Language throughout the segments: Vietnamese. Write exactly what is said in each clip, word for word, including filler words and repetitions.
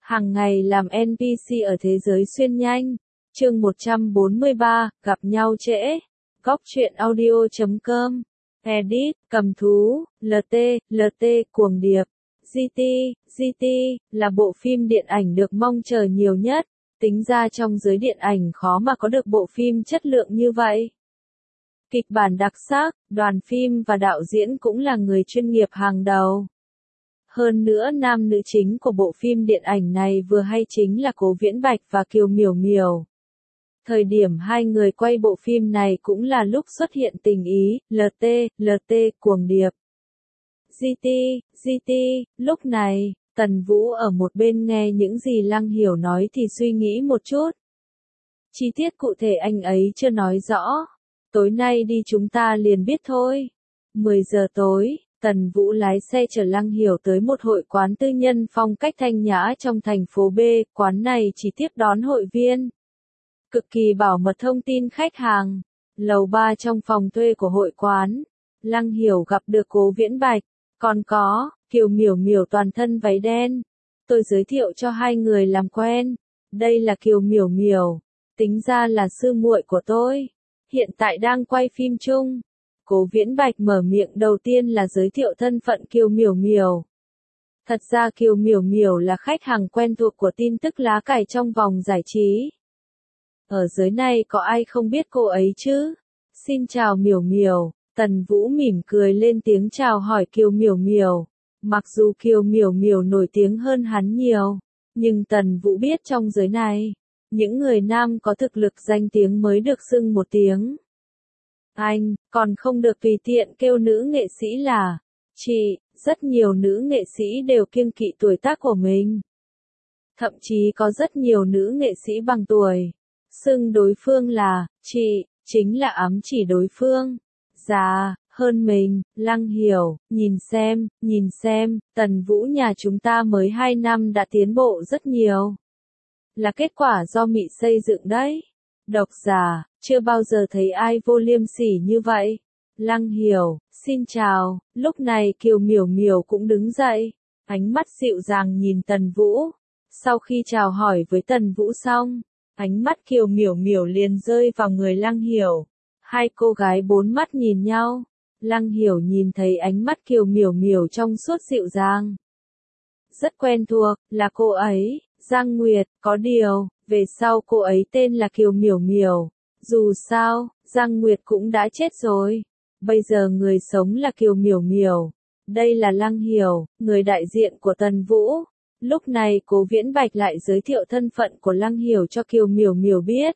Hàng ngày làm en pê xê ở thế giới xuyên nhanh. Chương một trăm bốn mươi ba, gặp nhau trễ. Góc truyện audio chấm com. Edit, cầm thú, lờ tê, lờ tê, cuồng điệp. giê tê, giê tê, là bộ phim điện ảnh được mong chờ nhiều nhất. Tính ra trong giới điện ảnh khó mà có được bộ phim chất lượng như vậy. Kịch bản đặc sắc, đoàn phim và đạo diễn cũng là người chuyên nghiệp hàng đầu. Hơn nữa nam nữ chính của bộ phim điện ảnh này vừa hay chính là Cố Viễn Bạch và Kiều Miểu Miểu. Thời điểm hai người quay bộ phim này cũng là lúc xuất hiện tình ý, lờ tê, lờ tê, cuồng điệp. giê tê, giê tê, lúc này, Tần Vũ ở một bên nghe những gì Lăng Hiểu nói thì suy nghĩ một chút. Chi tiết cụ thể anh ấy chưa nói rõ. Tối nay đi chúng ta liền biết thôi. mười giờ tối. Tần Vũ lái xe chở Lăng Hiểu tới một hội quán tư nhân phong cách thanh nhã trong thành phố B, quán này chỉ tiếp đón hội viên. Cực kỳ bảo mật thông tin khách hàng. Lầu ba trong phòng thuê của hội quán. Lăng Hiểu gặp được Cố Viễn Bạch, còn có, Kiều Miểu Miểu toàn thân váy đen. Tôi giới thiệu cho hai người làm quen. Đây là Kiều Miểu Miểu, tính ra là sư muội của tôi. Hiện tại đang quay phim chung. Cố Viễn Bạch mở miệng đầu tiên là giới thiệu thân phận Kiều Miểu Miểu. Thật ra Kiều Miểu Miểu là khách hàng quen thuộc của tin tức lá cải trong vòng giải trí. Ở giới này có ai không biết cô ấy chứ? Xin chào Miểu Miểu. Tần Vũ mỉm cười lên tiếng chào hỏi Kiều Miểu Miểu. Mặc dù Kiều Miểu Miểu nổi tiếng hơn hắn nhiều, nhưng Tần Vũ biết trong giới này, những người nam có thực lực danh tiếng mới được xưng một tiếng. Anh, còn không được tùy tiện kêu nữ nghệ sĩ là chị, rất nhiều nữ nghệ sĩ đều kiêng kỵ tuổi tác của mình. Thậm chí có rất nhiều nữ nghệ sĩ bằng tuổi, xưng đối phương là chị, chính là ám chỉ đối phương già hơn mình. Lăng Hiểu, nhìn xem, nhìn xem, Tần Vũ nhà chúng ta mới hai năm đã tiến bộ rất nhiều. Là kết quả do Mị xây dựng đấy. Độc giả, chưa bao giờ thấy ai vô liêm sỉ như vậy. Lăng Hiểu, xin chào. Lúc này Kiều Miểu Miểu cũng đứng dậy, ánh mắt dịu dàng nhìn Tần Vũ. Sau khi chào hỏi với Tần Vũ xong, ánh mắt Kiều Miểu Miểu liền rơi vào người Lăng Hiểu. Hai cô gái bốn mắt nhìn nhau. Lăng Hiểu nhìn thấy ánh mắt Kiều Miểu Miểu trong suốt dịu dàng. Rất quen thuộc, là cô ấy, Giang Nguyệt, có điều, về sau cô ấy tên là Kiều Miểu Miểu. Dù sao, Giang Nguyệt cũng đã chết rồi. Bây giờ người sống là Kiều Miểu Miểu. Đây là Lăng Hiểu, người đại diện của Tần Vũ. Lúc này Cố Viễn Bạch lại giới thiệu thân phận của Lăng Hiểu cho Kiều Miểu Miểu biết.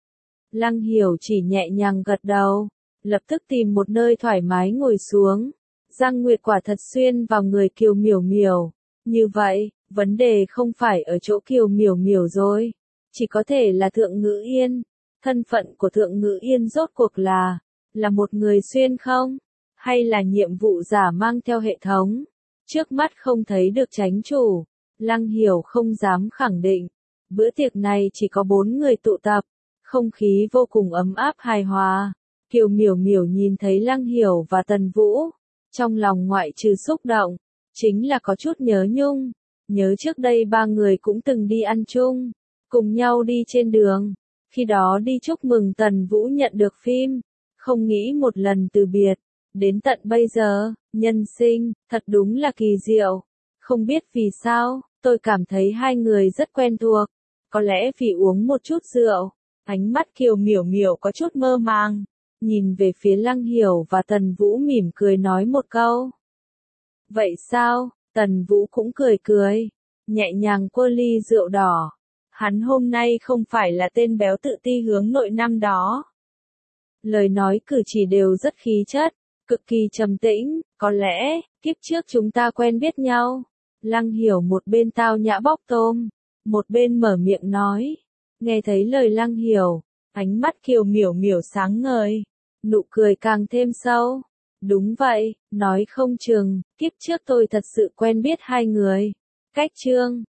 Lăng Hiểu chỉ nhẹ nhàng gật đầu, lập tức tìm một nơi thoải mái ngồi xuống. Giang Nguyệt quả thật xuyên vào người Kiều Miểu Miểu. Như vậy, vấn đề không phải ở chỗ Kiều Miểu Miểu rồi, chỉ có thể là Thượng Ngữ Yên. Thân phận của Thượng Ngữ Yên rốt cuộc là, là một người xuyên không? Hay là nhiệm vụ giả mang theo hệ thống? Trước mắt không thấy được chánh chủ. Lăng Hiểu không dám khẳng định. Bữa tiệc này chỉ có bốn người tụ tập. Không khí vô cùng ấm áp hài hòa. Kiều Miểu Miểu nhìn thấy Lăng Hiểu và Tần Vũ. Trong lòng ngoại trừ xúc động, chính là có chút nhớ nhung. Nhớ trước đây ba người cũng từng đi ăn chung, cùng nhau đi trên đường. Khi đó đi chúc mừng Tần Vũ nhận được phim. Không nghĩ một lần từ biệt. Đến tận bây giờ, nhân sinh, thật đúng là kỳ diệu. Không biết vì sao, tôi cảm thấy hai người rất quen thuộc. Có lẽ vì uống một chút rượu. Ánh mắt Kiều Miểu Miểu có chút mơ màng. Nhìn về phía Lăng Hiểu và Tần Vũ mỉm cười nói một câu. Vậy sao? Tần Vũ cũng cười cười. Nhẹ nhàng quơ ly rượu đỏ. Hắn hôm nay không phải là tên béo tự ti hướng nội năm đó. Lời nói cử chỉ đều rất khí chất. Cực kỳ trầm tĩnh. Có lẽ, kiếp trước chúng ta quen biết nhau. Lăng Hiểu một bên tao nhã bóc tôm, một bên mở miệng nói. Nghe thấy lời Lăng Hiểu, ánh mắt Kiều Miểu Miểu sáng ngời, nụ cười càng thêm sâu. Đúng vậy, nói không chừng, kiếp trước tôi thật sự quen biết hai người. Cách chương,